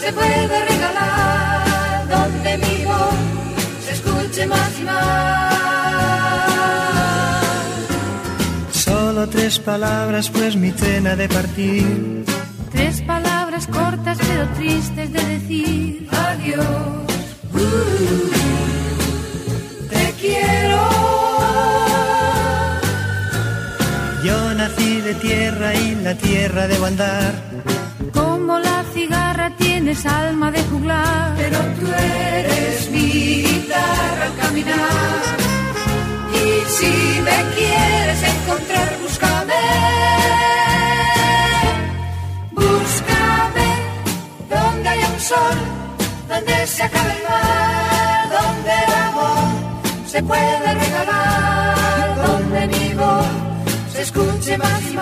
se puede regalar, donde mi voz se escuche más y más. Solo 3 palabras, pues mi tren ha de partir. 3 palabras cortas pero tristes de decir. Adiós. Te quiero. Yo nací de tierra y la tierra debo andar. Como la cigarra tienes alma de juglar, pero tú eres mi guitarra al caminar. Y si me quieres encontrar, búscame. Búscame donde haya un sol, donde se acabe el mar, donde el amor se puede regalar, donde mi voz se escuche más y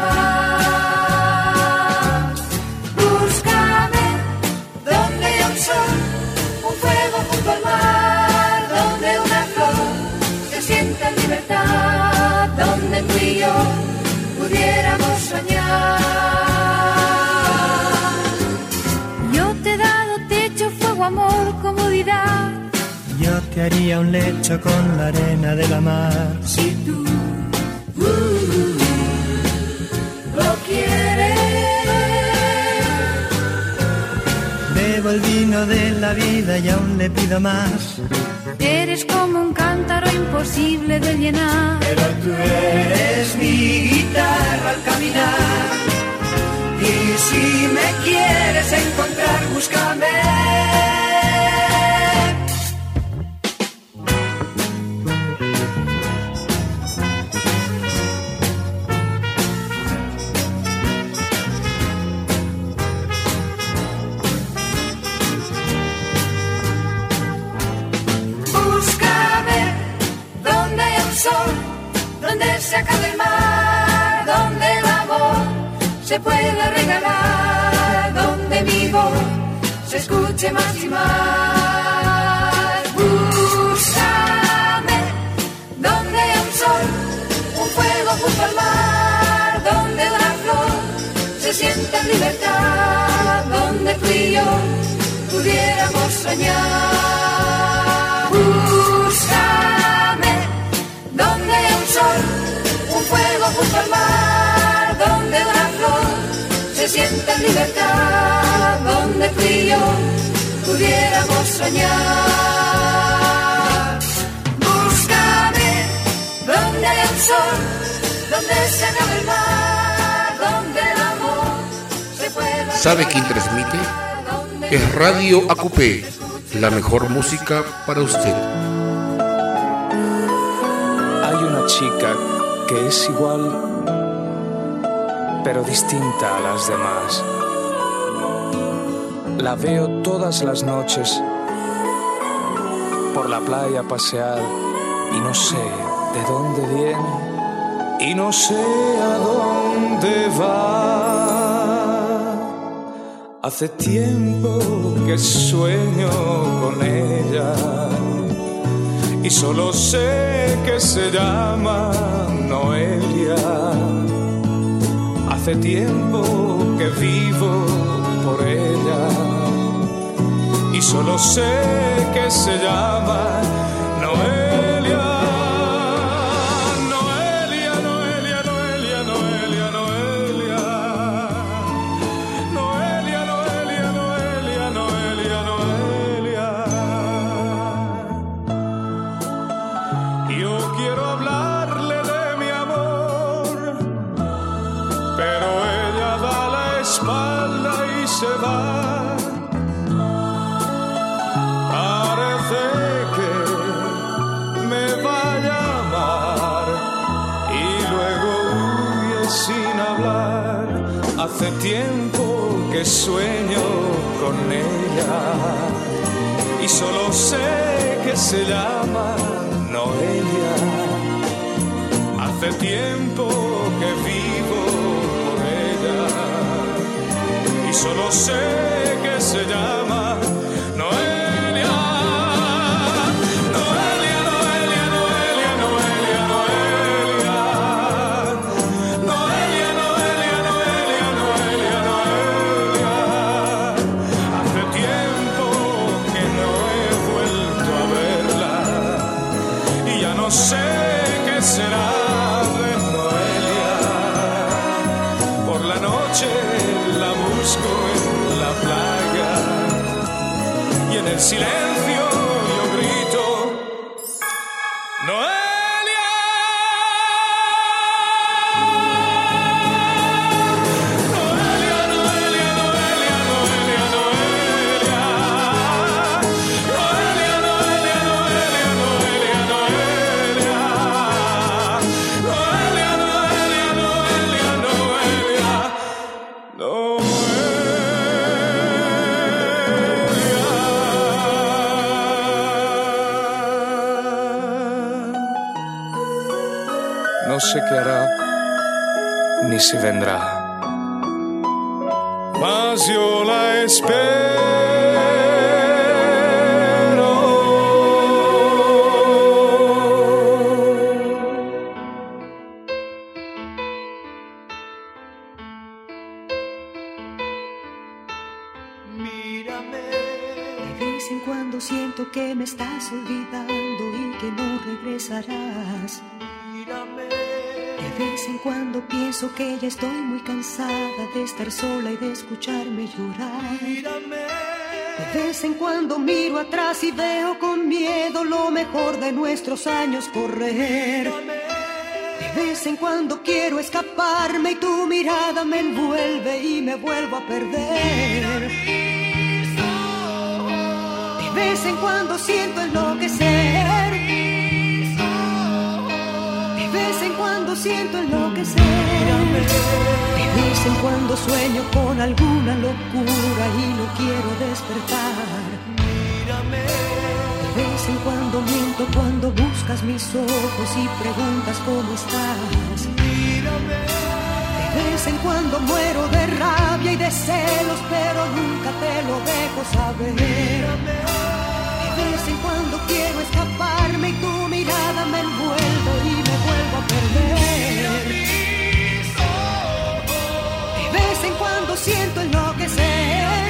más. Búscame donde haya un sol, un fuego junto al mar, donde una flor se sienta en libertad, donde tú y yo pudiéramos soñar. Yo te he dado techo, fuego, amor, comodidad. Yo te haría un lecho con la arena de la mar. Si tú lo quieres. Bebo el vino de la vida y aún le pido más. Eres como un cántaro imposible de llenar, Pero tú eres mi guitarra al caminar. y si me quieres encontrar, búscame. Donde se acabe el mar, donde el amor se pueda regalar, donde mi voz se escuche más y más. Búscame donde hay un sol, un fuego junto al mar, donde una flor se sienta en libertad, donde tú y yo pudiéramos soñar. Búscame donde hay un sol, un fuego junto al mar, donde una flor se sienta en libertad, donde tú y yo pudiéramos soñar. Búscame donde hay un sol, donde se acabe el mar, donde el amor se pueda. ¿Sabe quién transmite? Es Radio Acupé, la mejor música para usted. Hay una chica que es igual, pero distinta a las demás. La veo todas las noches por la playa pasear y no sé de dónde viene y no sé a dónde va. Hace tiempo que sueño con ella y solo sé que se llama Noelia. Hace tiempo que vivo por ella y solo sé que se llama Noelia. Noelia, Noelia, Noelia, Noelia, Noelia. Noelia, Noelia, Noelia, Noelia, Noelia. Yo quiero hablarle de mi amor, pero ella da la espalda y se va. Parece que me vaya a amar y luego huye sin hablar. Hace tiempo que sueño con ella y solo sé que se llama Noelia. Hace tiempo que vivo por ella y solo sé que se llama Noelia. Noelia, Noelia, Noelia, Noelia, Noelia. Noelia, Noelia, Noelia, Noelia, Noelia. Hace tiempo en el silencio yo grito, Noelia. No sé qué hará, ni si vendrá, mas yo la espero. Mírame. De vez en cuando siento que me estás olvidando y que no regresarás. De vez en cuando pienso que ya estoy muy cansada de estar sola y de escucharme llorar. De vez en cuando miro atrás y veo con miedo lo mejor de nuestros años correr. De vez en cuando quiero escaparme y tu mirada me envuelve y me vuelvo a perder. De vez en cuando siento enloquecer. De vez en cuando siento enloquecer. De vez en cuando sueño con alguna locura y no quiero despertar. De vez en cuando miento cuando buscas mis ojos y preguntas cómo estás. De vez en cuando muero de rabia y de celos, pero nunca te lo dejo saber. De vez en cuando quiero escaparme y tu mirada me envuelve y me vuelvo a perder. De vez en cuando siento enloquecer.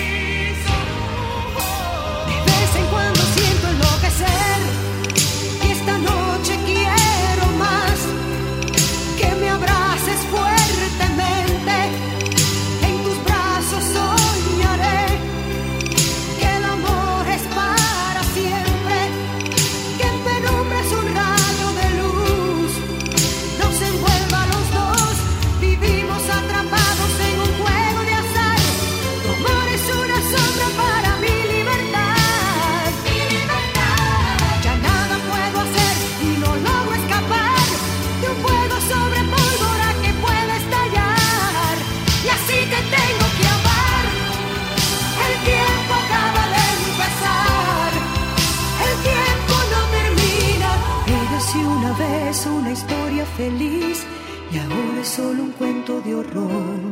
De vez en cuando siento enloquecer. Y esta noche quiero más que me abraces fuertemente. En tus brazos soñaré que el amor es para siempre, que en penumbra es un rayo de luz, nos envuelva a los dos. Vivimos atrapados en un juego de azar. Tu amor es una sombra para mi libertad. Mi libertad. Ya nada puedo hacer y no logro escapar de un fuego sobre pólvora que puede estallar. Y así te tengo que amar. El tiempo acaba de empezar. El tiempo no termina. Érase una vez una historia feliz y ahora es solo un cuento de horror.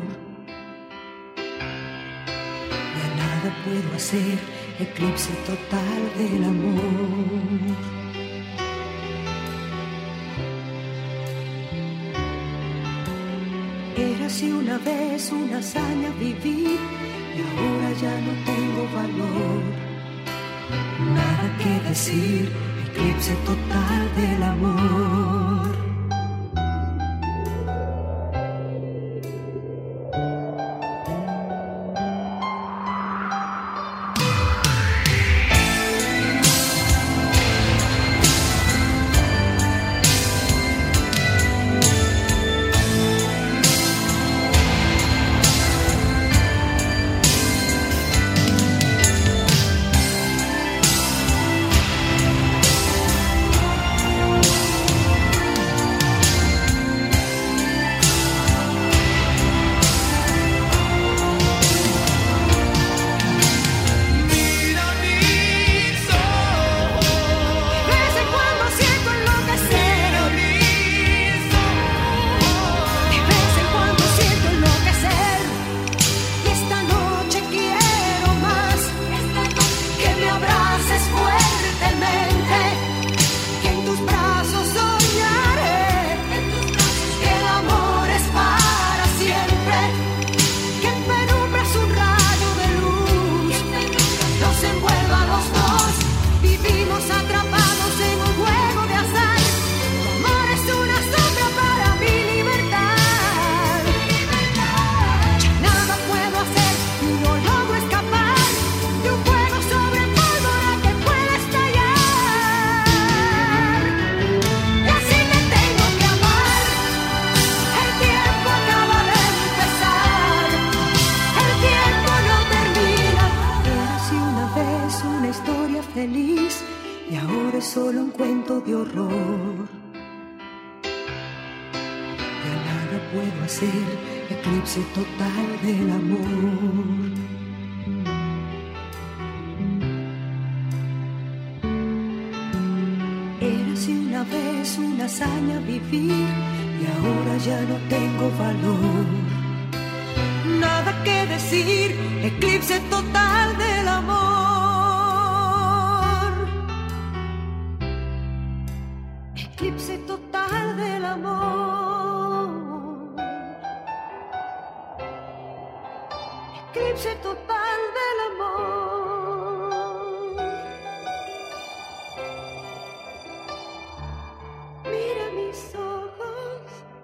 Ya nada puedo hacer, eclipse total del amor. Érase una vez una hazaña vivir y ahora ya no tengo valor. Nada que decir, eclipse total del amor. una historia feliz y ahora es solo un cuento de horror. Ya nada puedo hacer, eclipse total del amor. Érase una vez una hazaña vivir y ahora ya no tengo valor. Nada que decir, eclipse total del amor. Eclipse total del amor. Eclipse total del amor. Mira mis ojos.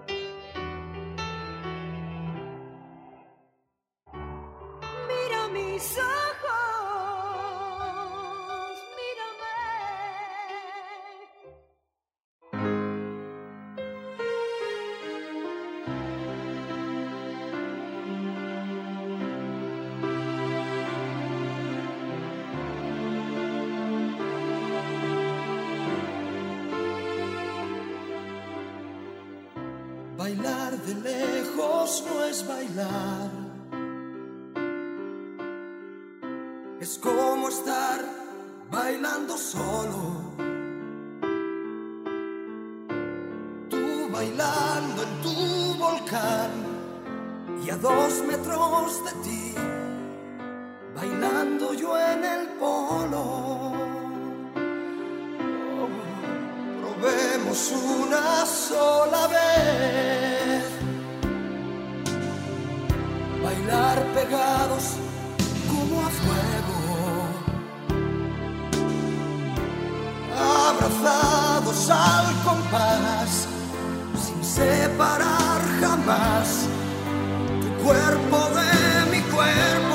Mira mis ojos, mírame. Bailar de lejos no es bailar. Es como estar bailando solo. Tú bailando en tu volcán y a 2 metros de ti, bailando yo en el polo. Oh, probemos una sola vez bailar pegados como a fuego, abrazados al compás, sin separar jamás tu cuerpo de mi cuerpo.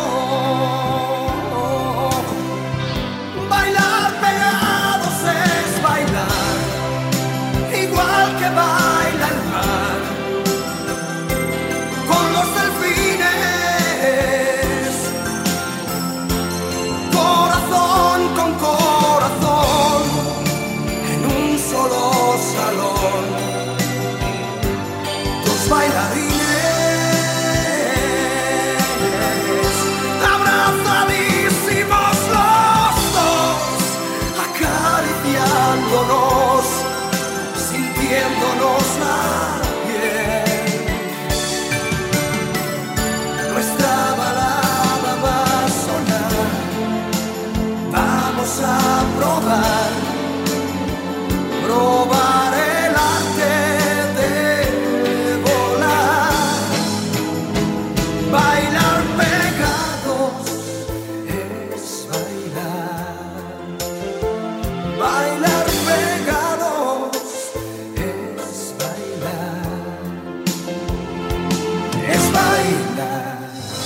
Bailar pegados es bailar, igual que baila el mar, con los delfines, corazón con corazón, en un solo salón, 2 bailarines, abrazadísimos los 2, acariciándonos, sintiéndonos la piel. Nuestra balada va a sonar, vamos a probar, probar el arte de volar. Bailar pegados es bailar. Bailar pegados es bailar. Es bailar.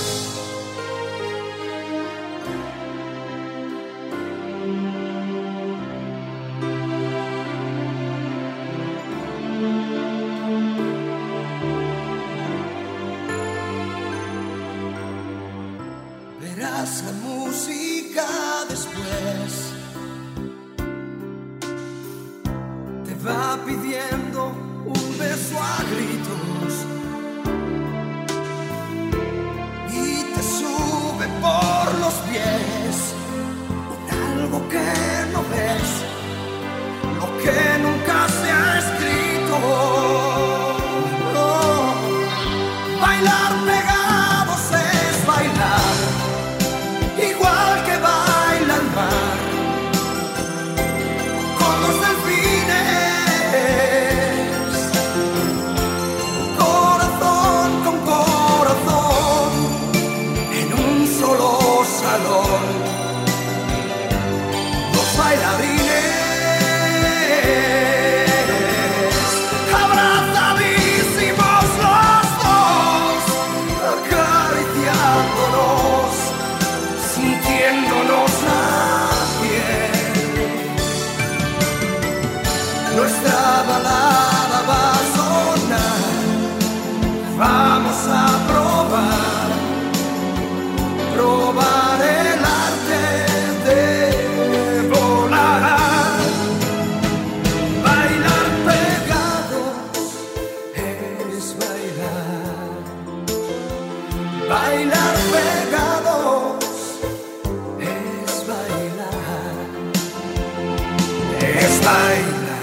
Verás la música después, te va pidiendo un beso a gritos y te sube por los pies con algo que no ves, lo que nunca se ha escrito. No. Bailar pegados es bailar, igual que baila el mar, con los delfines, corazón con corazón, en un solo salón, 2 bailarines, abrazadísimos los 2, acariciándonos, sintiéndonos la piel. Nuestra balada va a sonar, vamos a probar, probar el arte bailar.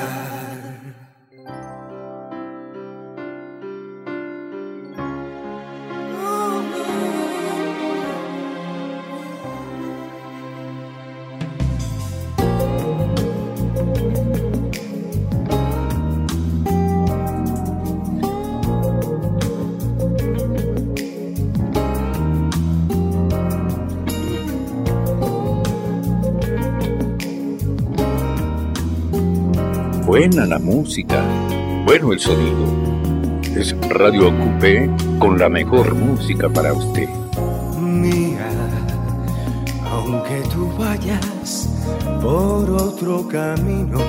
Buena la música, bueno el sonido. Es Radio Acupé con la mejor música para usted. Mía, aunque tú vayas por otro camino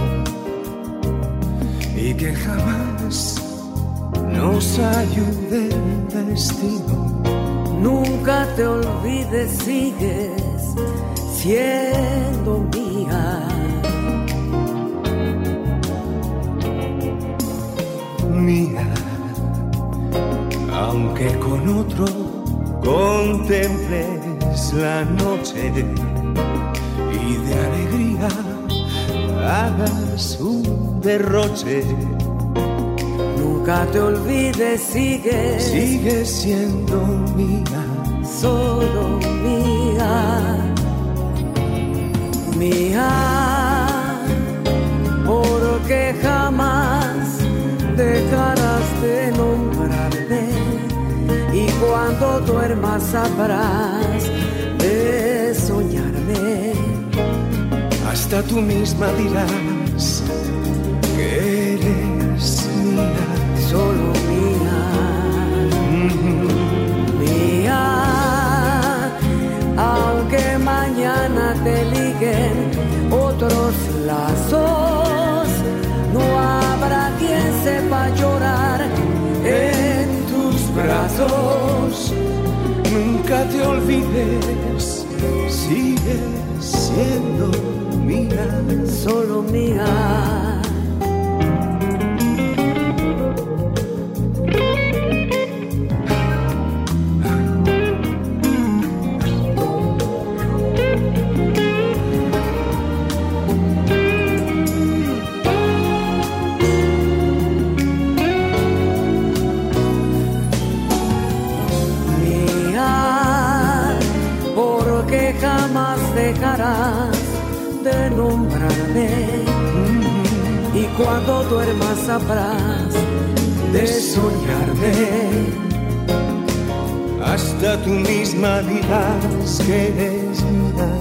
y que jamás nos ayude el destino, nunca te olvides, sigues siendo mía. Mía, aunque con otro contemples la noche y de alegría hagas un derroche, nunca te olvides, sigues siendo mía, solo mía, mía, porque jamás dejarás de nombrarme y cuando duermas sabrás de soñarme. Hasta tú misma dirás que eres mía, solo mía, mía, aunque mañana te liguen otros lazos, no habrá quien sepa llorar en tus brazos. Nunca te olvides, sigues siendo mía, solo mía. Dejarás de nombrarme y cuando duermas sabrás de soñarme. Hasta tú misma dirás que eres mía,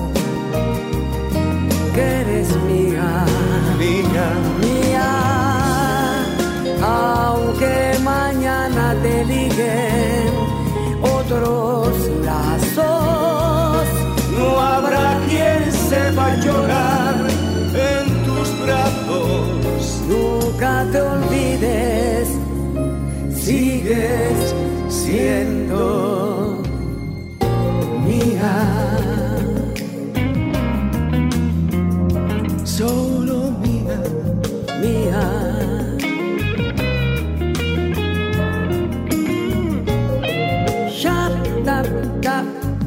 que eres mía, mía, mía, aunque mañana te liguen otros lazos, no habrá quien sepa llorar en tus brazos. Nunca te olvides, sigues siendo mía, solo mía, mía. Shut up.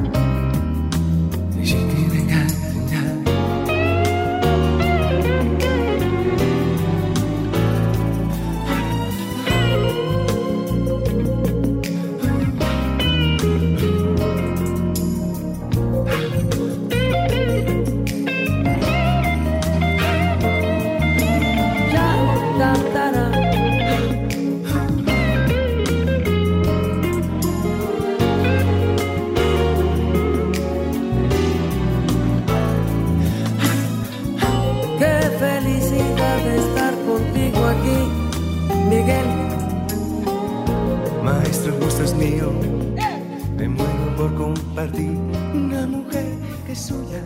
Maestro, el gusto es mío. Me muero por compartir una mujer que es suya.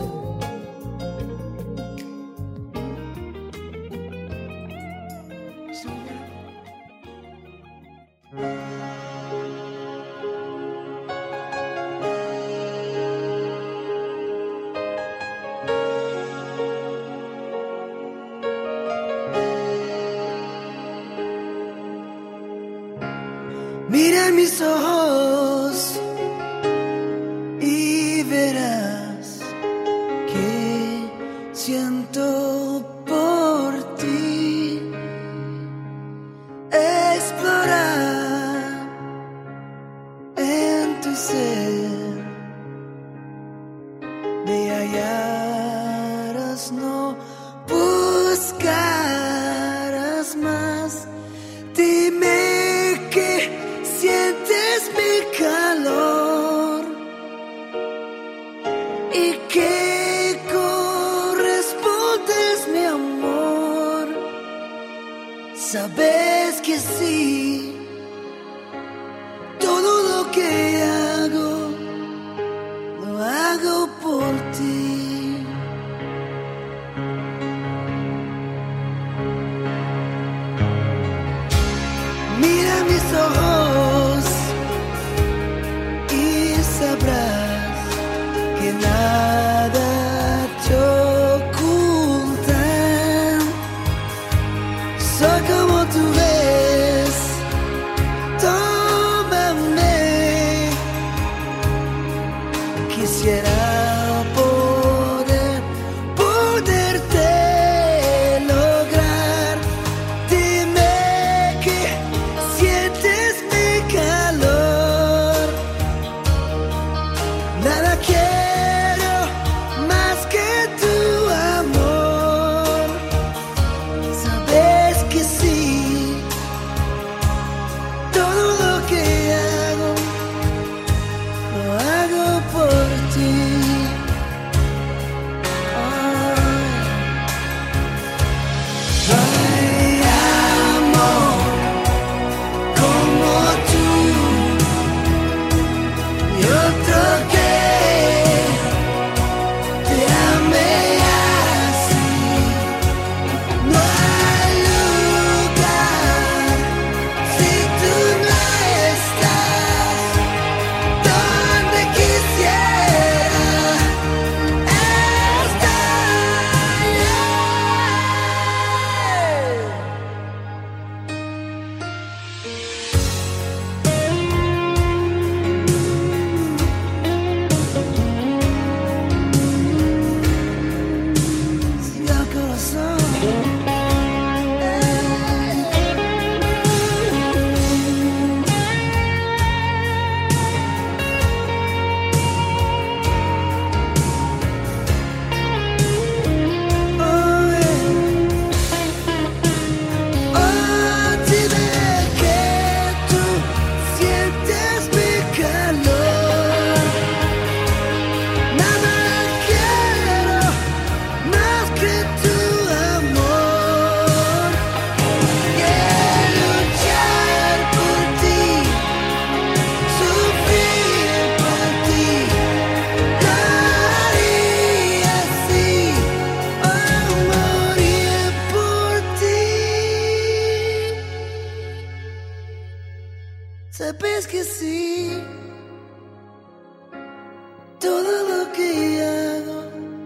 Mira en mis ojos y verás que siento por cambiaras, no buscaras más. Dime que sientes mi calor y que correspondes mi amor. Sabes que sí, todo lo que hago, lo hago por ti. Mira mis ojos y sabrás que nada te ocultan. Soy como tú ves, tómame. Quisiera poderte lograr. Dime que sientes mi calor. Nada quiero más que tu amor. Sabes que sí, todo lo que hago, lo hago por ti. No hay amor como tú y otro que te ame así. No hay lugar si tú no estás donde quisiera estar. Si el corazón dime que tú sientes mi calor. Nada quiero más que tu amor. Quiero luchar por ti, sufrir por ti. Lo haría así, morir por ti. Sabes que sí, todo lo que hago,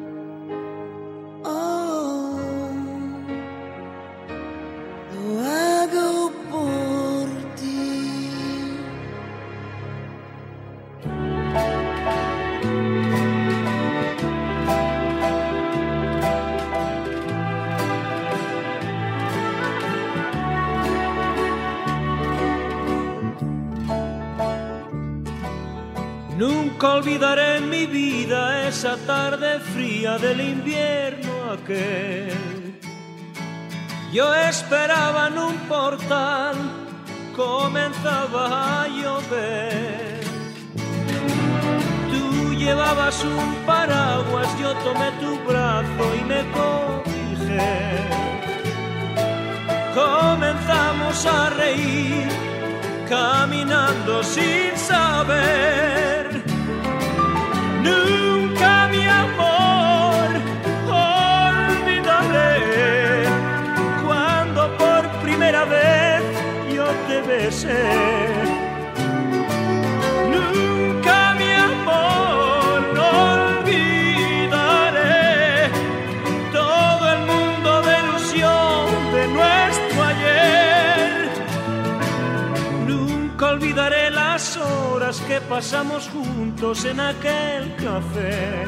lo hago por ti. Nunca olvidaré en mi vida esa tarde fría del invierno aquel. Yo esperaba en un portal, comenzaba a llover. Tú llevabas un paraguas, yo tomé tu brazo y me cobijé. Comenzamos a reír, caminando sin saber. Nunca, mi amor, olvidaré cuando por primera vez yo te besé. Nunca, mi amor, olvidaré todo el mundo de ilusión de nuestro ayer. Nunca olvidaré las horas que pasamos juntos en aquel café.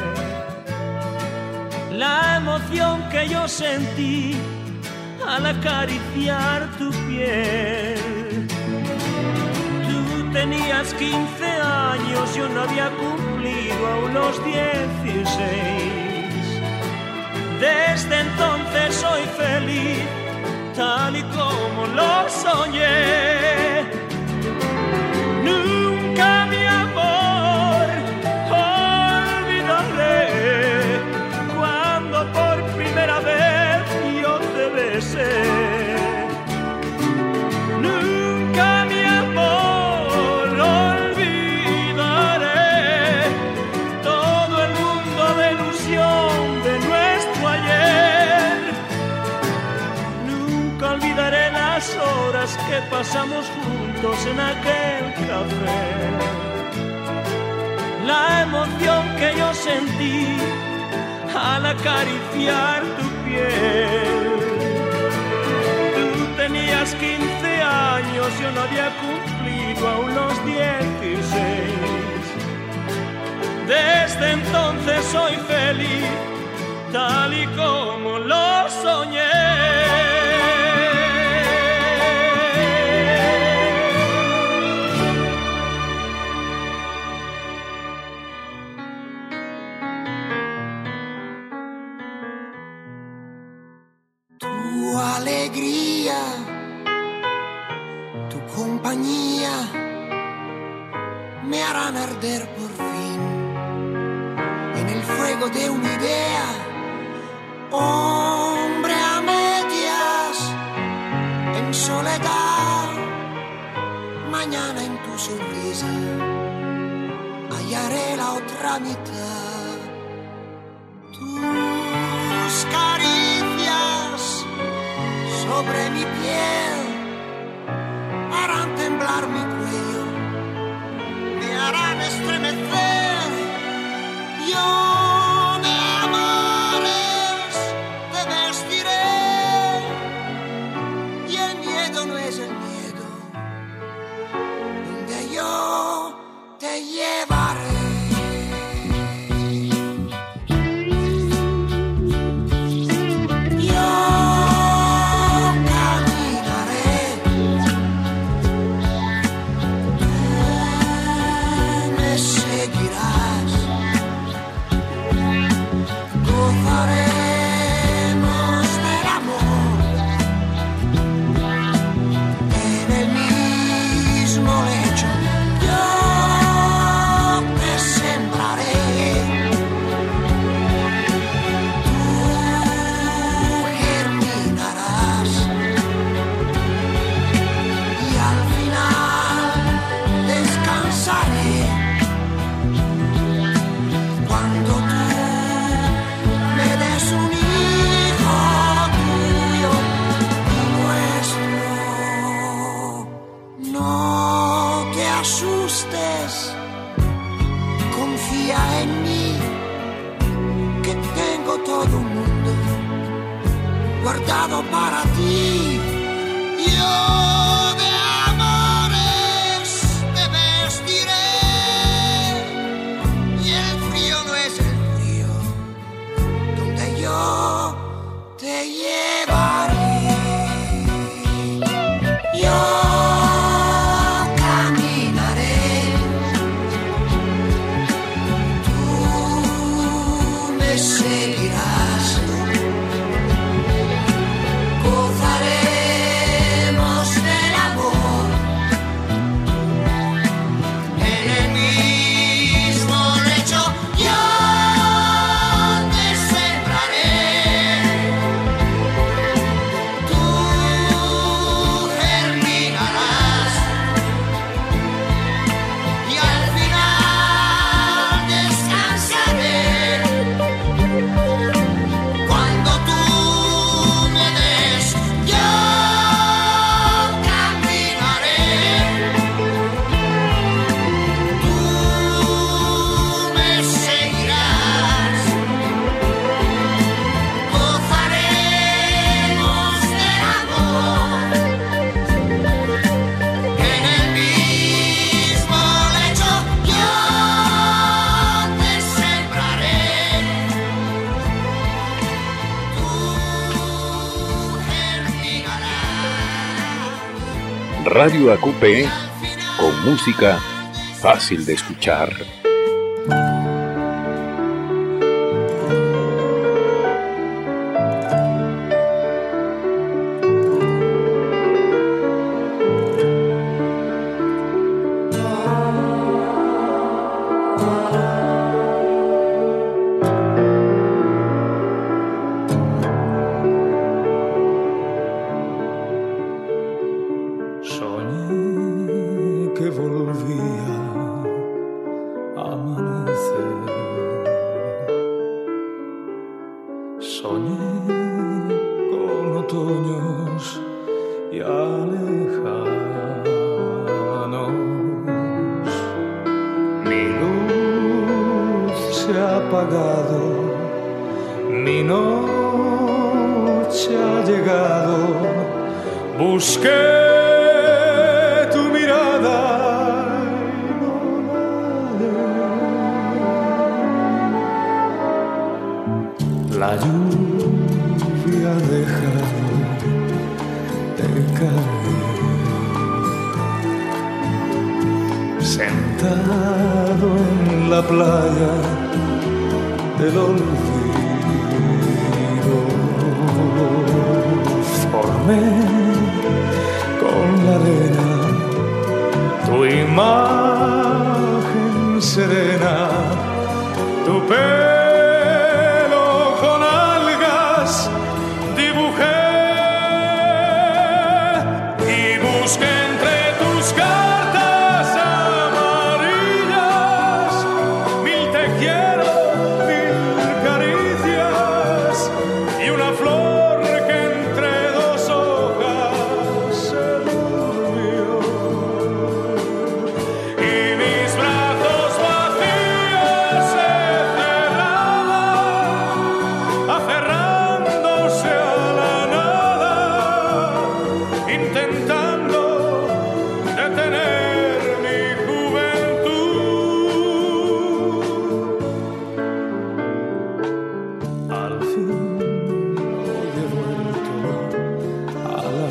La emoción que yo sentí al acariciar tu piel. Tú tenías 15 años, yo no había cumplido aún los 16. feliz, tal y como lo soñé. Nunca, mi amor, olvidaré cuando por primera vez yo te besé. Nunca, mi amor, olvidaré todo el mundo de ilusión de nuestro ayer. Nunca olvidaré las horas que pasamos juntos en aquel café. La emoción que yo sentí al acariciar tu piel. Tú tenías 15 años, yo no había cumplido aún los 16. Desde entonces soy feliz, tal y como lo soñé. Tu alegría, tu compañía me harán arder por fin en el fuego de una idea. Hombre a medias, en soledad, mañana en tu sonrisa hallaré la otra mitad. Tus caricias sobre mi piel harán temblar mi cuello, me harán estremecer. Yo de amores te vestiré y el miedo no es el miedo, donde yo te llevaré. Confía en mí, que tengo todo un mundo guardado para ti. Yo de amores te vestiré y el frío no es el frío, donde yo te llevaré. Yo seguirás, gozaremos del amor en el mismo lecho. Yo te sembraré, tú germinarás y al final descansaré. Cuando tú me des, yo caminaré. Tú me seguirás, gozaremos del amor en el mismo lecho. Yo te sembraré. Radio AQP, con música fácil de escuchar. soñé con otoños ya lejanos. Mi luz se ha apagado, mi noche ha llegado. Busqué tu mirada y no la hallé. La lluvia ha dejado de caer. Sentado en la playa del olvido, formé con la arena tu imagen serena, tu pelo con algas dibujé y busqué entre tus cartas amarillas mil te quiero, mil caricias y una flor que entre dos hojas se durmió. Y mis brazos vacíos se cerraban, aferrándose a la nada, intentando detener mi juventud. Al fin hoy he vuelto a la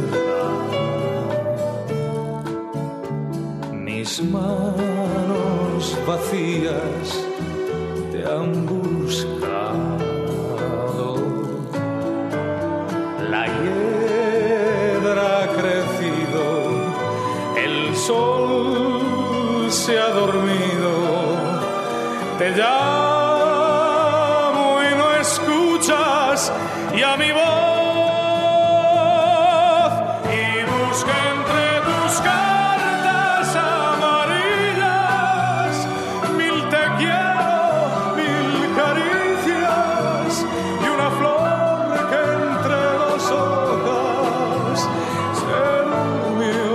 verdad. Mis manos vacías te han buscado. La hiedra ha crecido, el sol se ha dormido. Te llamo y no escuchas ya mi voz. Y busco entre tus cartas amarillas mil te quiero, mil caricias y una flor que entre dos hojas se durmió.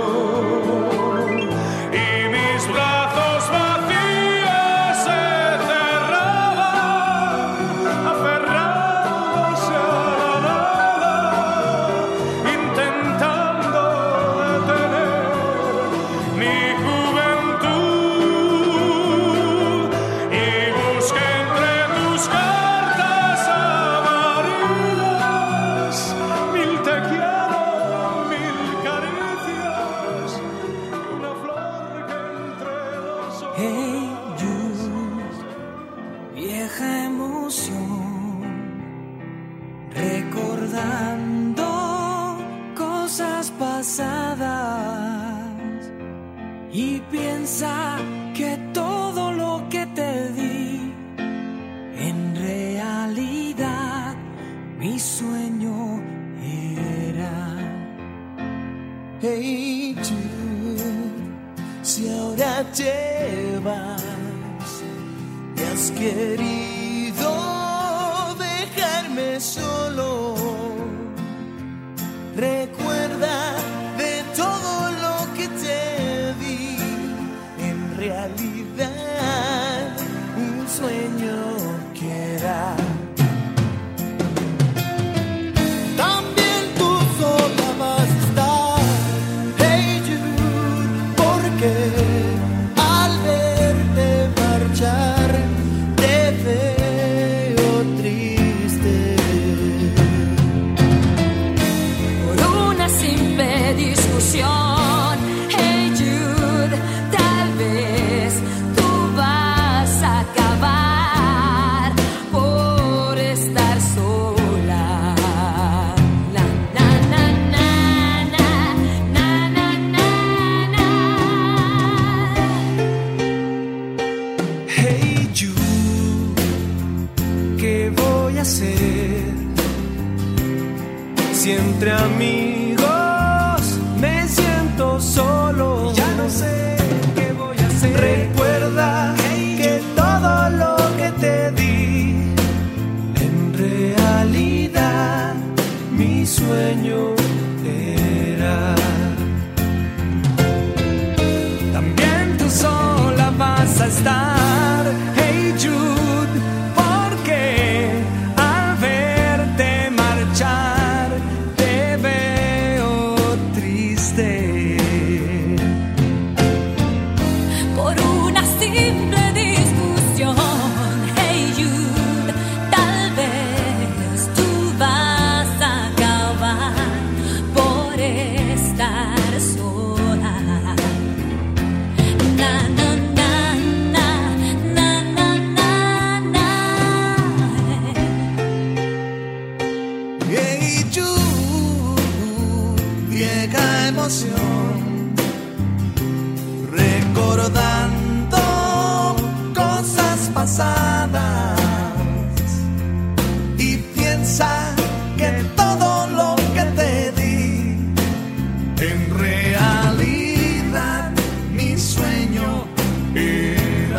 Y mis brazos vacíos se cerraban, aferrándose a la nada, intentando detener mi juventud. Y busqué entre tus cartas amarillas mil te quiero, mil caricias y una flor que entre dos hojas. Hey, Jude, vieja emoción, recordando cosas pasadas y piensa que todo lo que te di en realidad mi sueño era. Hey Jude, si ahora te vas, te has querido dejarme solo. Recuerda de todo lo que te di, en realidad un sueño que era. También tú sola vas a estar, hey Jude, porque al verte marchar te veo triste. Por una simple discusión, hey Jude, tal vez tú vas a acabar por estar sola. Na, na, na, na, na, na, na, na, na. Hey Jude, ¿qué voy a hacer? Si entre amigos me siento solo, ya no sé qué voy a hacer. Recuerda que todo lo que te di en realidad realidad mi sueño era. También tú sola vas a estar, hey Jude, porque al verte marchar te veo triste. Por una simple discusión, hey Jude, tal vez tú vas a acabar por estar sola. Na na na na na na na na. Hey Jude, vieja emoción, recordando cosas pasadas, y piensa que todo lo que te di en realidad mi sueño era.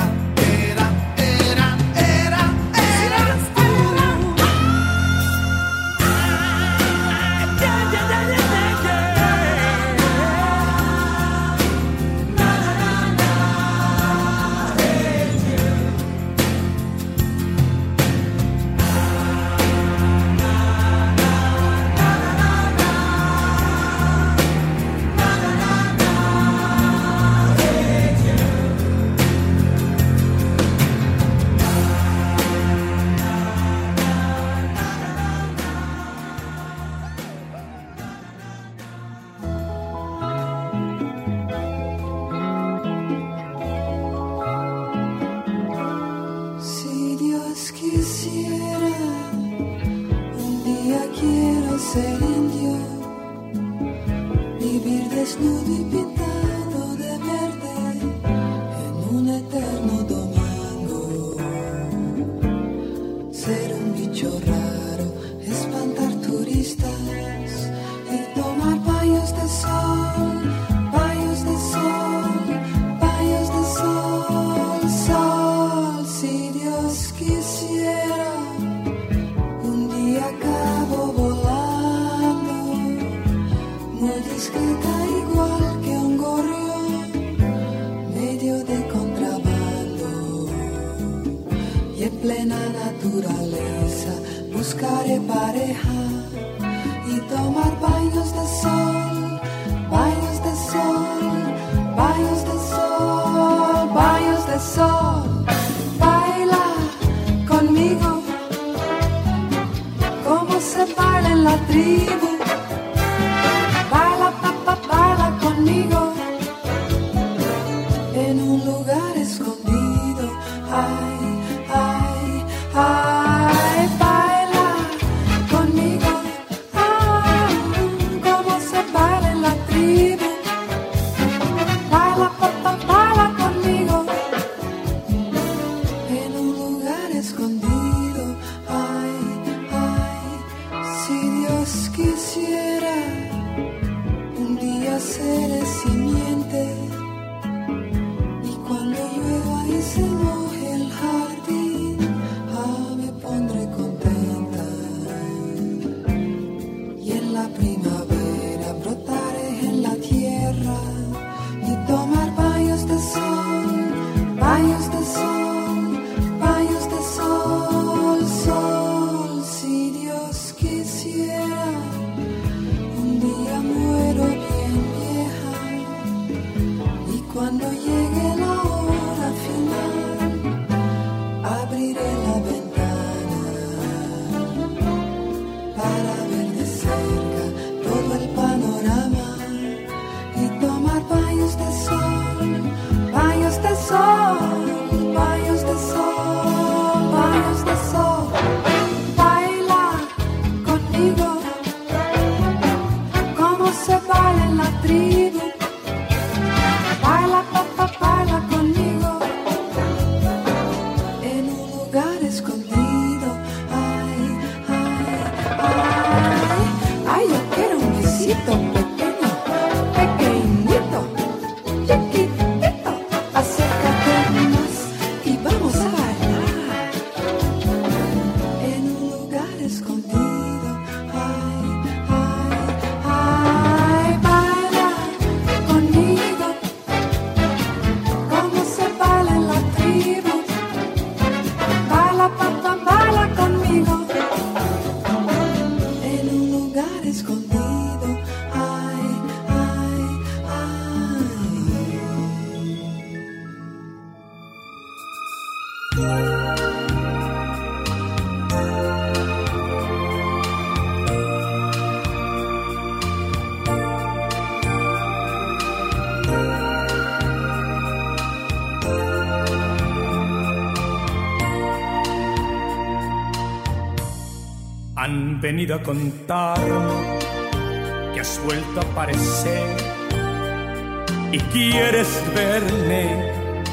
Si Dios quisiera, un día quiero ser indio, vivir desnudo y pintado de verde en un eterno domingo. Ser un bicho raro, espantar turistas y tomar baños de sol, baños de sol, baños de sol, sol. Si Dios quisiera, un día acabo volando, muy discreta igual que un gorrión, medio de contrabando, y en plena naturaleza buscaré pareja y tomar baños de sol, baños de sol, baños de sol, baños de sol. Baila conmigo como se baila en la tribu. Baila, papá, baila conmigo en un lugar escondido. Ay, ay, ay, baila conmigo, como se baila en la tribu. Baila, papá, baila conmigo en un lugar escondido. Ay, ay, si Dios quisiera. Han venido a contar que has vuelto a aparecer y quieres verme.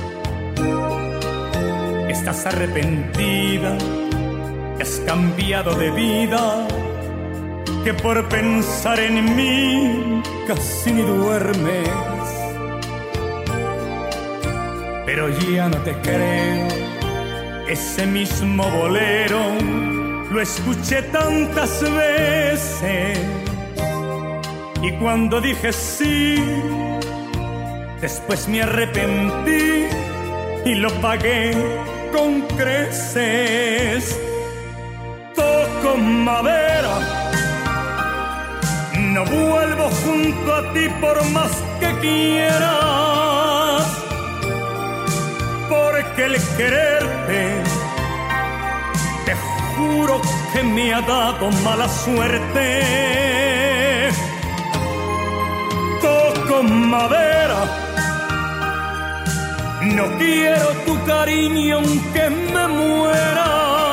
Estás arrepentida, que has cambiado de vida, que por pensar en mí casi ni duermes. Pero ya no te creo, ese mismo bolero lo escuché tantas veces. Y cuando dije sí, después me arrepentí y lo pagué con creces. Toco madera, no vuelvo junto a ti por más que quieras, porque el quererte te juro que me ha dado mala suerte. Toco madera, no quiero tu cariño aunque me muera.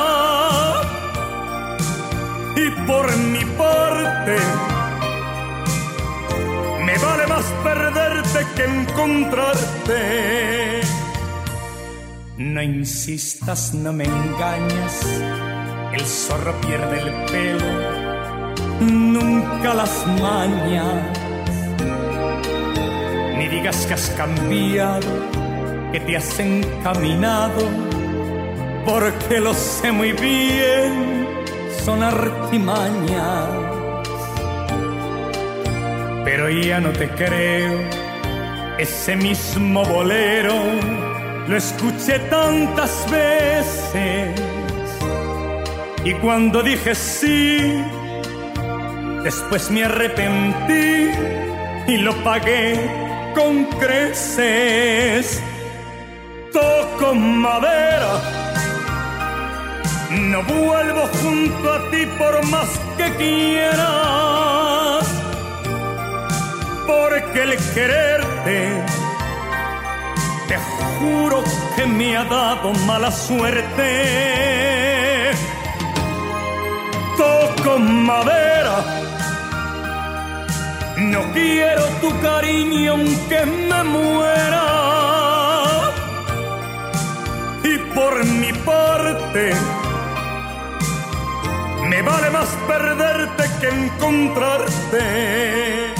Y por mi parte, me vale más perderte que encontrarte. No insistas, no me engañas, el zorro pierde el pelo, nunca las mañas. Ni digas que has cambiado, que te has encaminado, porque lo sé muy bien, son artimañas. Pero ya no te creo, ese mismo bolero lo escuché tantas veces. Y cuando dije sí, después me arrepentí y lo pagué con creces. Toco madera, no vuelvo junto a ti por más que quieras, porque el quererte te juro que me ha dado mala suerte. Toco madera, no quiero tu cariño aunque me muera. Y por mi parte, me vale más perderte que encontrarte.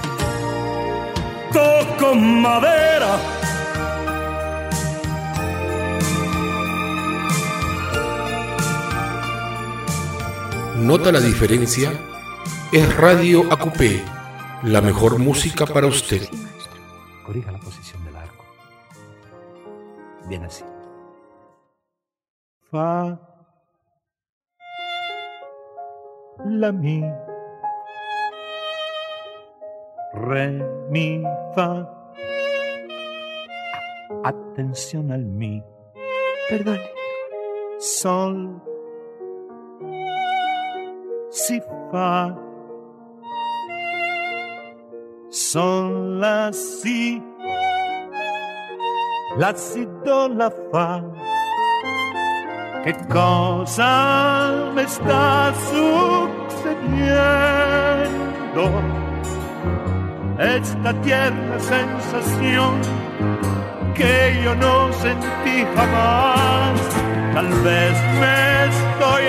Toco madera, ¿nota la diferencia? Es Radio AQP, la mejor música para usted. Corrija la posición del arco. Bien así. Fa, la, mi, re, mi, fa. Atención al mi. Perdone. Sol, si, fa. Sol, la, si. La, si, do, la, fa. ¿Qué cosa me está sucediendo? Esta tierna sensación que yo no sentí jamás. Tal vez me estoy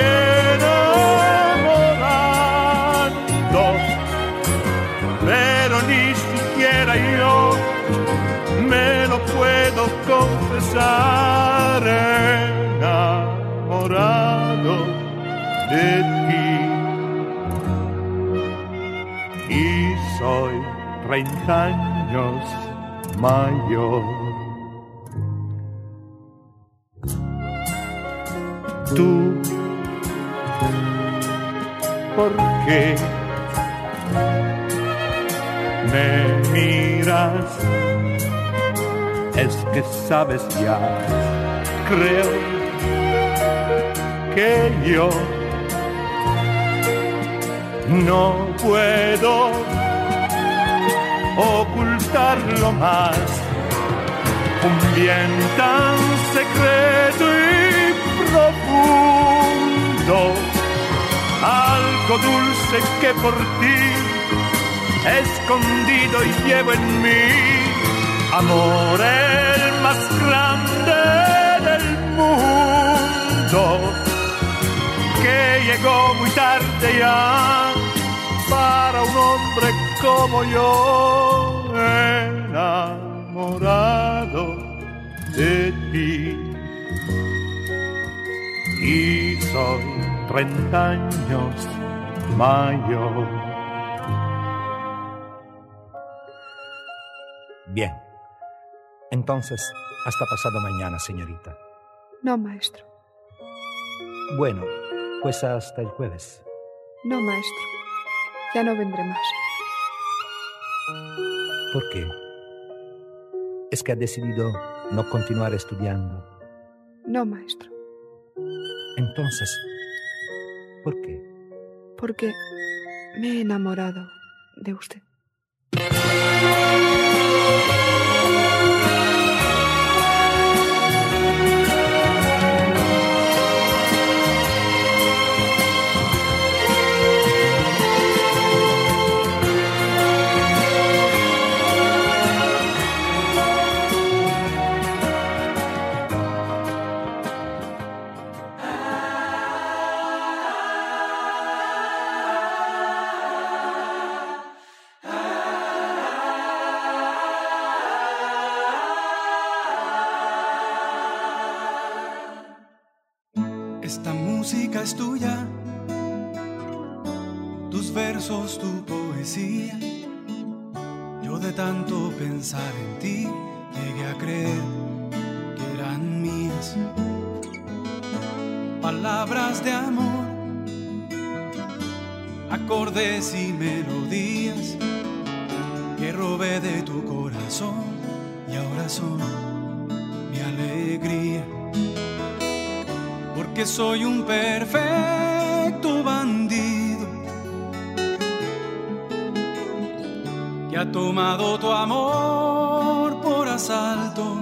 enamorando, pero ni siquiera yo me lo puedo confesar. Enamorado de ti, y soy 30 años mayor. Tú, ¿por qué me miras? Es que sabes ya, creo que yo no puedo ocultarlo más. Un bien tan secreto y profundo algo dulce que por ti escondido llevo en mí. Amor, el más grande del mundo, que llegó muy tarde ya para un hombre como yo, enamorado de ti. Y soy 30 años mayor. Bien. Entonces, hasta pasado mañana, señorita. No, maestro. Bueno, pues hasta el jueves. No, maestro. Ya no vendré más. ¿Por qué? ¿Es que ha decidido no continuar estudiando? No, maestro. Entonces, ¿por qué? Porque me he enamorado de usted. Esta música es tuya, tus versos, tu poesía. Yo de tanto pensar en ti llegué a creer que eran mías. Palabras de amor, acordes y melodías que robé de tu corazón y ahora son mi alegría. Porque soy un perfecto bandido que ha tomado tu amor por asalto.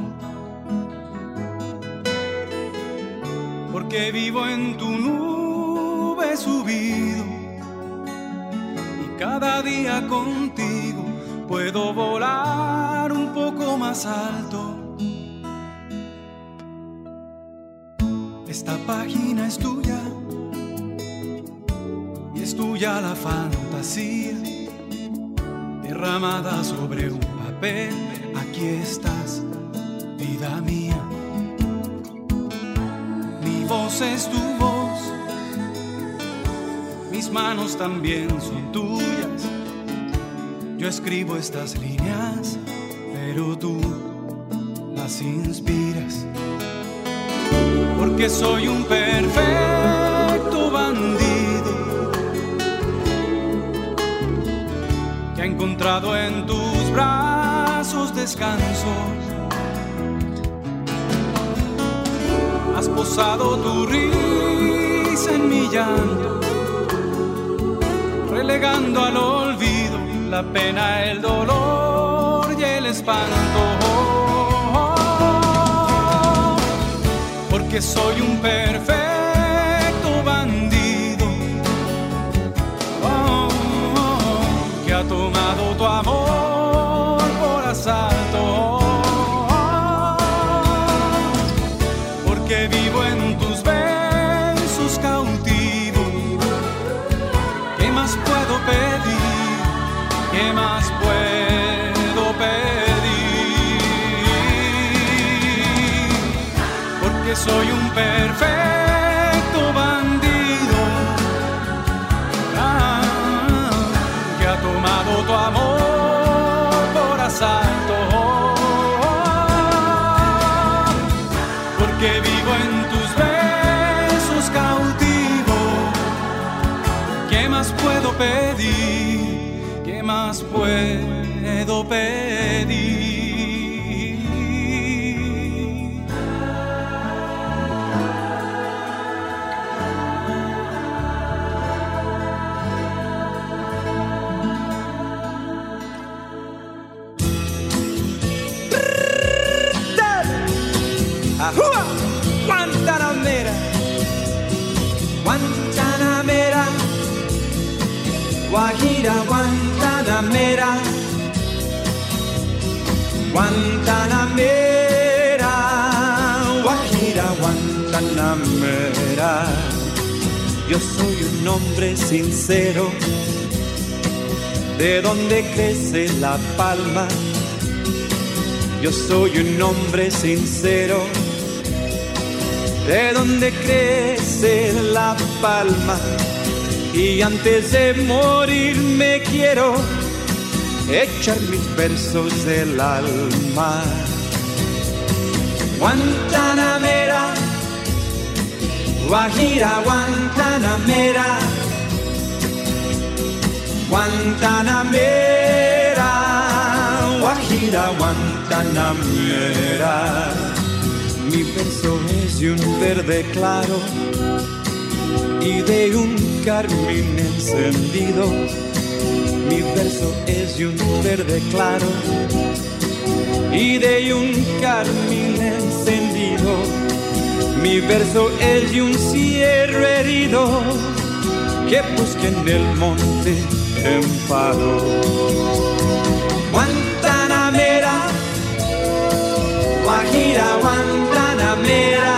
Porque vivo en tu nube subido y cada día contigo puedo volar un poco más alto. Esta página es tuya y es tuya la fantasía derramada sobre un papel. Aquí estás, vida mía. Mi voz es tu voz, mis manos también son tuyas. Yo escribo estas líneas, pero tú las inspiras. Porque soy un perfecto bandido que ha encontrado en tus brazos descanso. Has posado tu risa en mi llanto, relegando al olvido la pena, el dolor y el espanto. Porque soy un perfecto bandido que ha tomado tu amor por asalto. Porque vivo en tus besos cautivo. ¿Qué más puedo pedir? ¿Qué más puedo pedir? Porque soy un perfecto bandido que ha tomado tu amor por asalto. Porque vivo en tus besos cautivo. ¿Qué más puedo pedir? ¿Qué más puedo pedir? Guantanamera, Guantanamera. Guajira, Guantanamera, Guantanamera, Guajira, Guantanamera. Yo soy un hombre sincero, de donde crece la palma. Yo soy un hombre sincero, de donde crece la palma. Y antes de morir me quiero echar mis versos del alma. Guantanamera, Guajira, Guantanamera, Guantanamera, Guajira, Guantanamera. Mi verso es de un verde claro y de un carmín encendido. Mi verso es de un verde claro y de un carmín encendido. Mi verso es de un cierro herido que busca en el monte Empado. Guantanamera, Guajira, Guantanamera,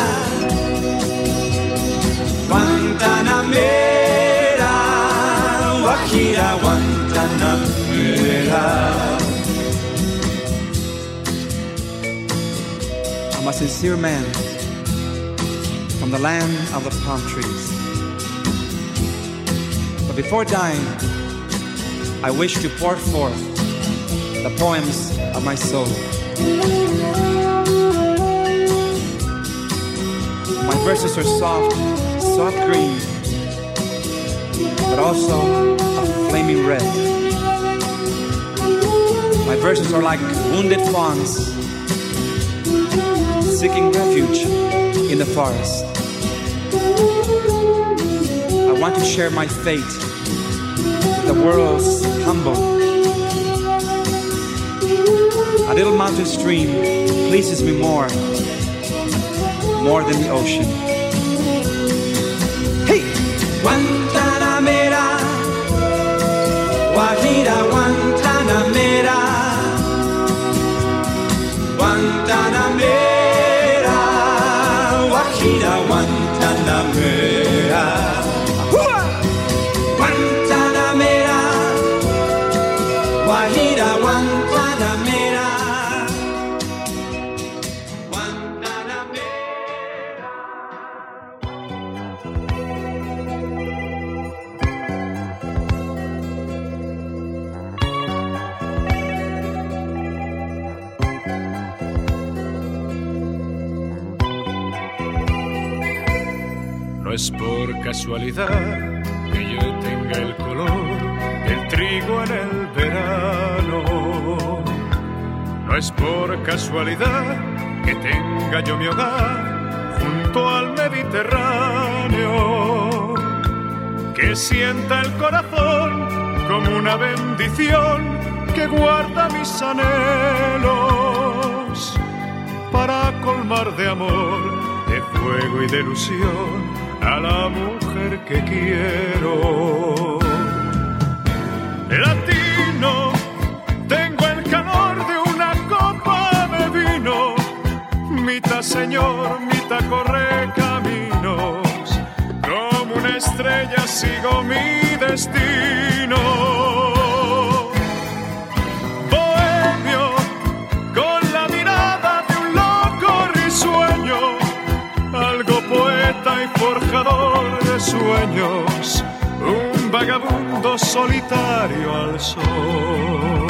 Guantanamera, Guajira, Guantanamera. I'm a sincere man from the land of the palm trees. But before dying, I wish to pour forth the poems of my soul. My verses are soft green, but also a flaming red. My verses are like wounded fawns seeking refuge in the forest. I want to share my fate with the world's humble. A little mountain stream pleases me more than the ocean. Hey! Guantanamera, Guajira, Guantanamera, Guantanamera, Guajira, Guantanamera. Guantanamera, Guajira, Guantanamera. No es por casualidad que yo tenga el color del trigo en el verano. No es por casualidad que tenga yo mi hogar junto al Mediterráneo. Que sienta el corazón como una bendición que guarda mis anhelos para colmar de amor, de fuego y de ilusión a la mujer que quiero. Latino, tengo el calor de una copa de vino, mitad señor, mitad corre caminos, como una estrella sigo mi destino. Bohemio, con la mirada de un loco risueño, algo poeta y forjador de sueños, un vagabundo solitario al sol.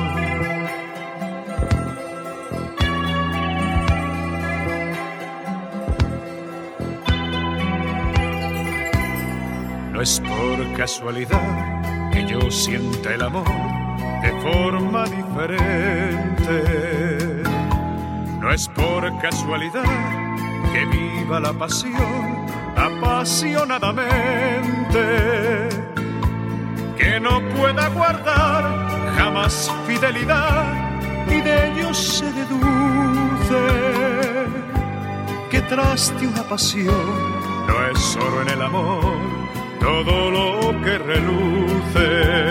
No es por casualidad que yo sienta el amor de forma diferente. No es por casualidad que viva la pasión apasionadamente, que no pueda guardar jamás fidelidad, y de ello se deduce que tras de una pasión no es solo en el amor todo lo que reluce.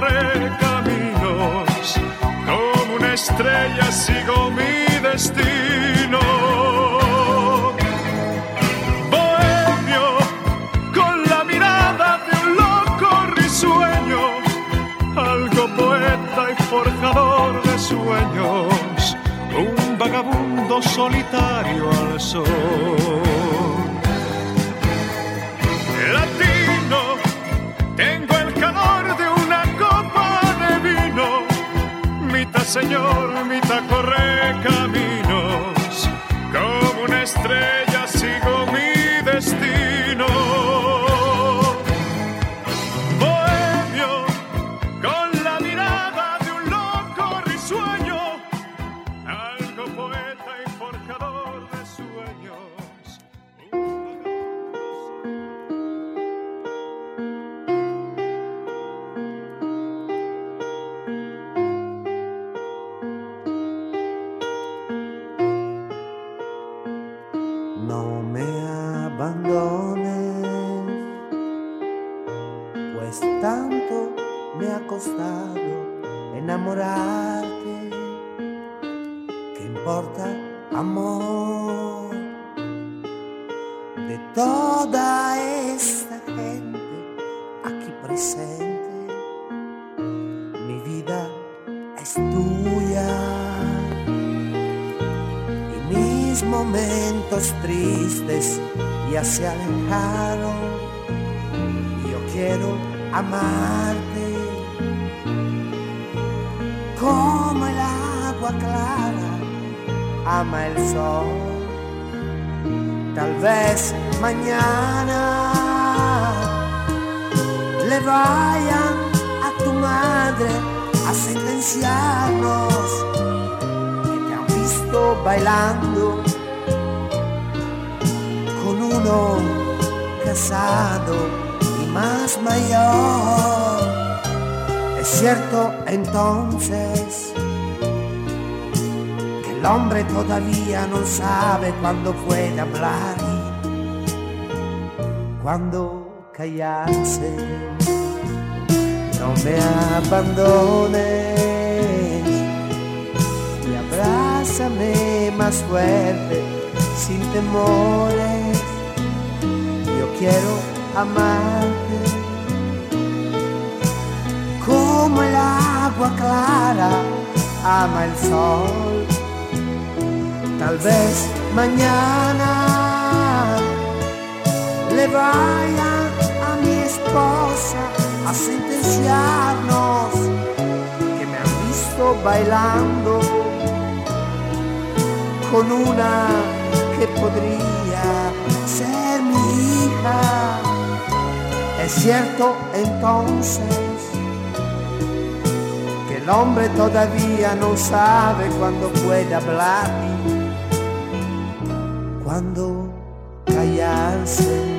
corre caminos, como una estrella sigo mi destino. Bohemio, con la mirada de un loco risueño, algo poeta y forjador de sueños, un vagabundo solitario al sol. Latino, tengo el calor de una copa de vino, mitad señor, mitad corre caminos, como una estrella sigo mi destino. Bohemio, con la mirada de un loco risueño, algo poeta y forjador de sueños. No me abandones, pues tanto me ha costado enamorarte. ¿Qué importa, amor, de toda esta gente aquí presente? Mi vida es tuya y mis momentos tristes ya se alejaron. Yo quiero amarte como el agua clara ama el sol. Tal vez mañana le vayan a tu madre a sentenciarnos que te han visto bailando con uno casado y más mayor. Es cierto entonces que el hombre todavía no sabe cuándo puede hablar y cuándo callarse. No me abandones y abrázame más fuerte sin temores. Yo quiero amarte como el agua clara ama el sol. Tal vez mañana le vaya a mi esposa a sentenciarnos que me han visto bailando con una que podría ser mi hija. Es cierto entonces que el hombre todavía no sabe cuándo puede hablar y cuándo callarse.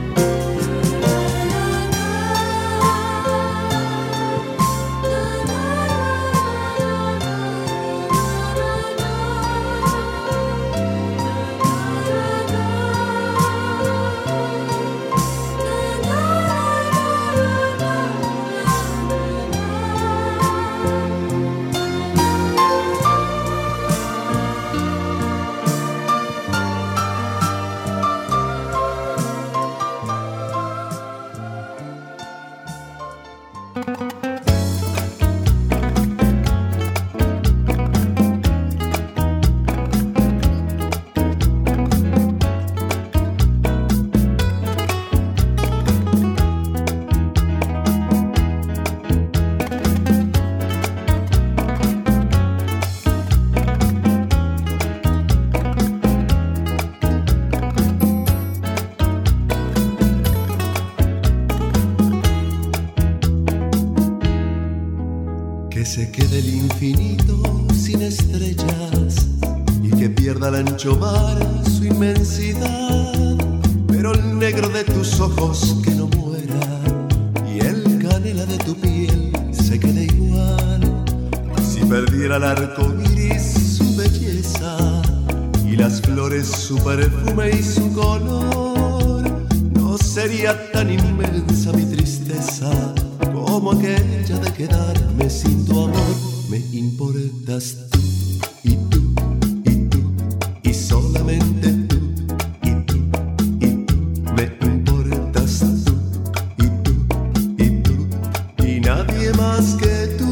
Se quede el infinito sin estrellas y que pierda el ancho mar su inmensidad, pero el negro de tus ojos que no muera y el canela de tu piel se quede igual. Si perdiera el arco iris su belleza y las flores su perfume y su color, no sería tan inmensa mi tristeza como aquella de quedarme sin tu amor. Me importas tú y tú y tú y solamente tú y tú y tú. Me importas tú y tú y tú y nadie más que tú.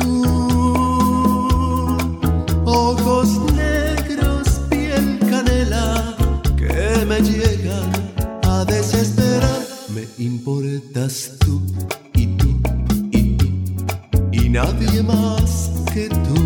Ojos negros, piel canela que me llegan a desesperar. Me importas tú y tú y tú y nadie más que tú.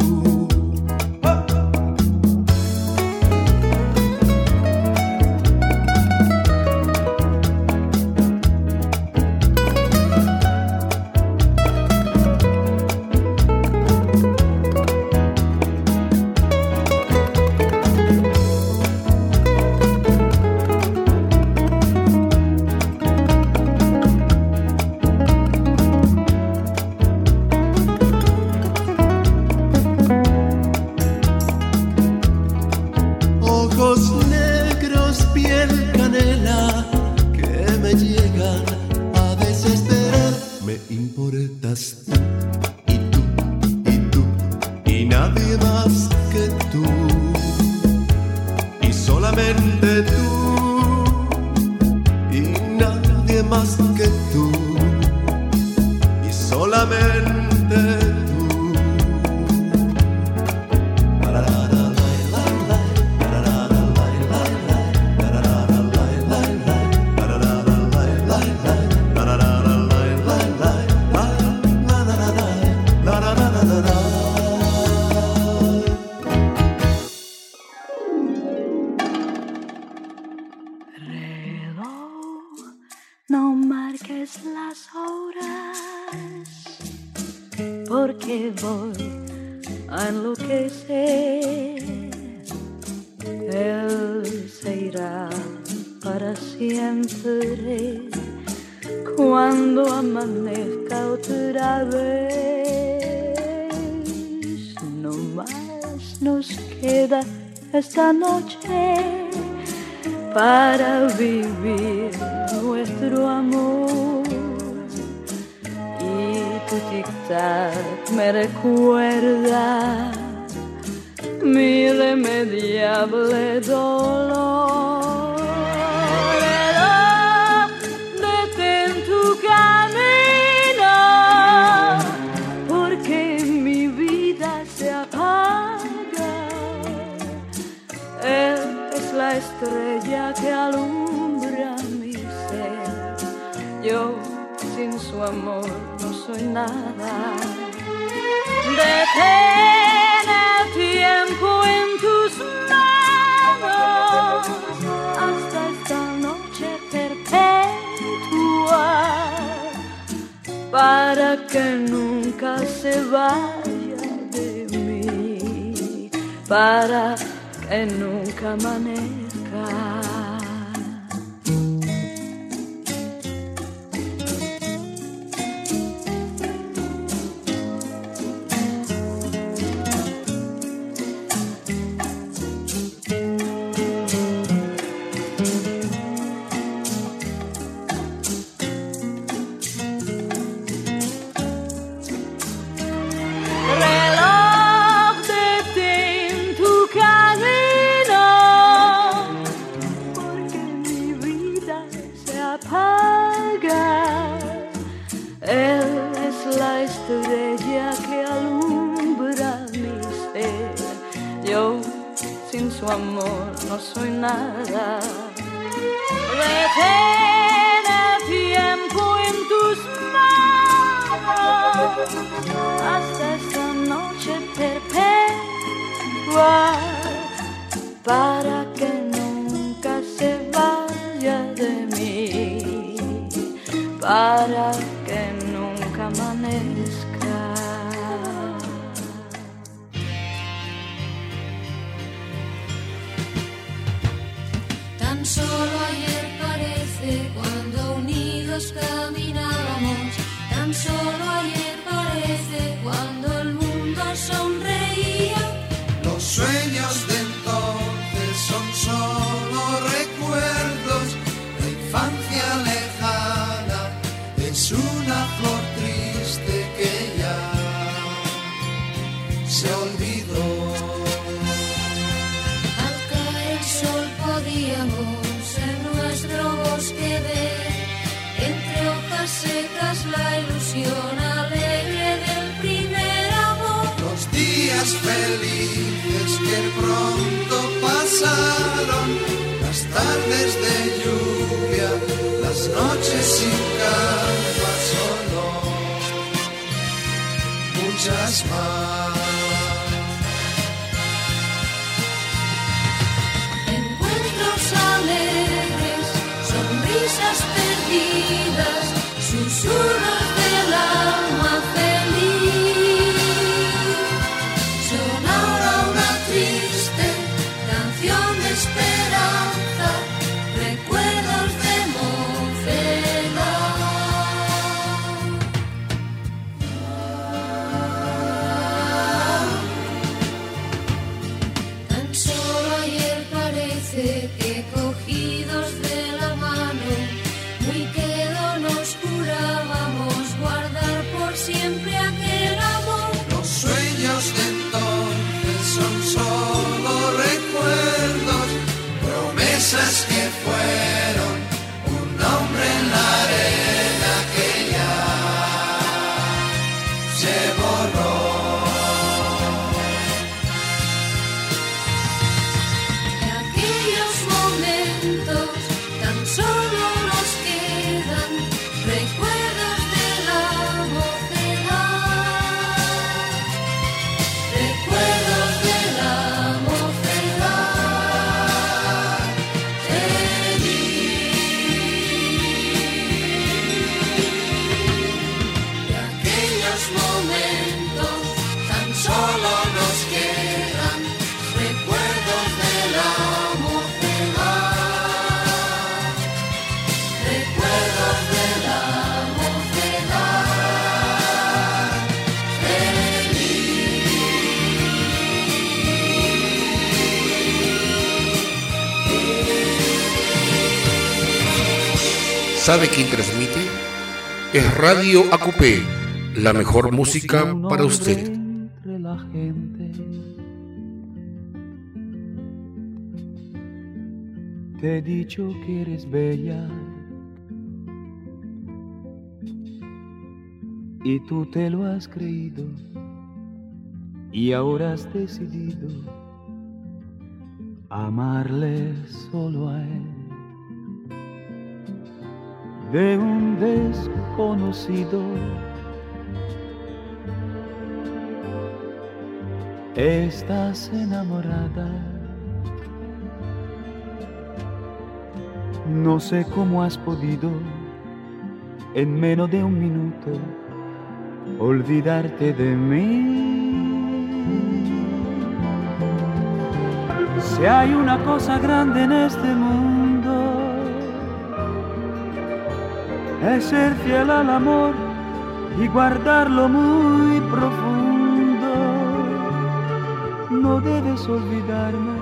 Esta noche para vivir nuestro amor y tu tic-tac me recuerda mi irremediable dolor. Reloj, detén tu camino porque mi vida se apaga. Él es la estrella que alumbra mi ser. Yo sin su amor no soy nada. Detén el tiempo en tus manos hasta esta noche perpetua para que nunca se vaya de mí, para que nunca amanezca. Estrella que alumbra mi ser. Yo sin su amor no soy nada. Retén el tiempo en tus manos hasta esta noche perpetua para que nunca se vaya de mí, para que nunca amanezca. Tan solo ayer parece cuando unidos caminábamos. Tan solo ayer parece cuando el mundo sonreía. Los sueños de entonces son solo recuerdos de infancia lejana. Es una flor triste felices que pronto pasaron, las tardes de lluvia, las noches sin calma, solo muchas más. Encuentros alegres, sonrisas perdidas, susurros del alma feliz. Son ahora una triste canción de esperanza, recuerdos de mocedad. Tan solo ayer parece que cogidos de la mano, muy quedo nos jurábamos guardar por siempre aquel amor. Los sueños de entonces son solo recuerdos, promesas que fueron un nombre en la arena que ya se borró. De aquellos momentos tan solo nos quedan recuerdos de la mocedad, recuerdos de la mocedad feliz. De aquellos momentos tan solo nos quedan recuerdos de la mocedad, recuerdos de la mocedad feliz. ¿Sabe quién transmite? Es Radio AQP, la mejor música para usted. Entre la gente te he dicho que eres bella y tú te lo has creído y ahora has decidido amarle solo a él. De un desconocido estás enamorada. No sé cómo has podido en menos de un minuto olvidarte de mí. Si hay una cosa grande en este mundo, es ser fiel al amor y guardarlo muy profundo. No debes olvidarme,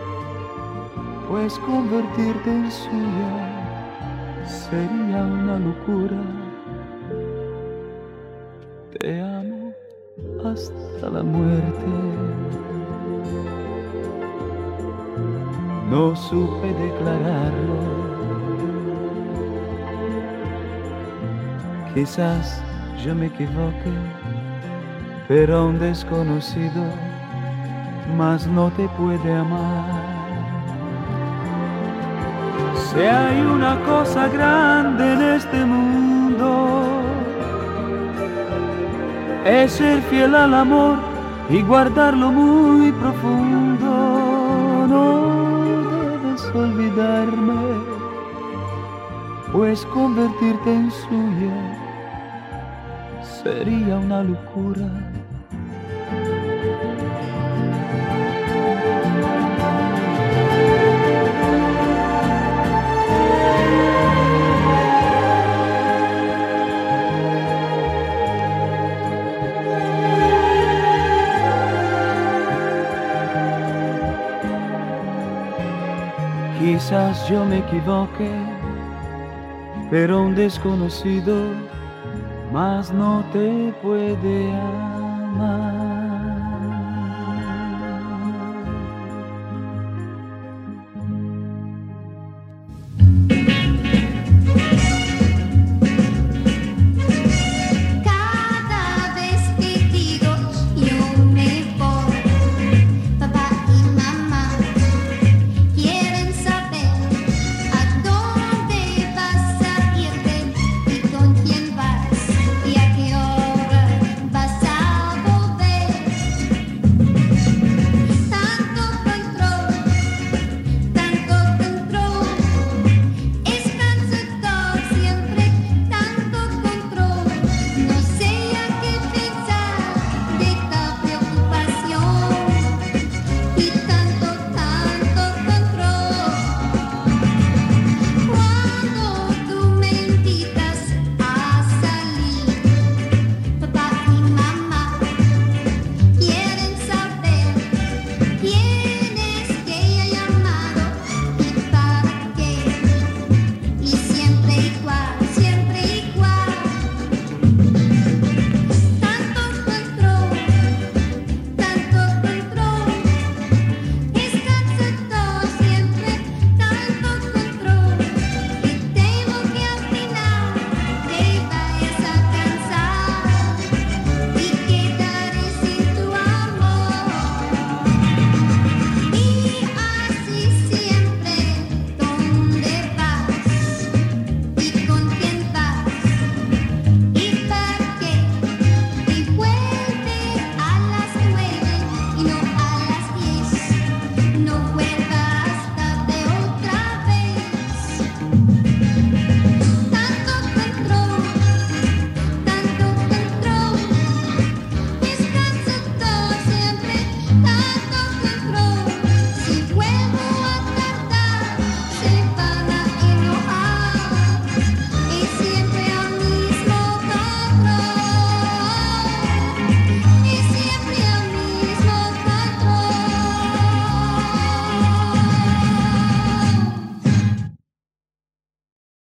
pues convertirte en suya sería una locura. Te amo hasta la muerte. No supe declararlo. Quizás yo me equivoque, pero un desconocido más no te puede amar. Si hay una cosa grande en este mundo, es ser fiel al amor y guardarlo muy profundo. No debes olvidarme, pues convertirte en suya sería una locura. Quizás yo me equivoque, pero un desconocido más no te puede amar.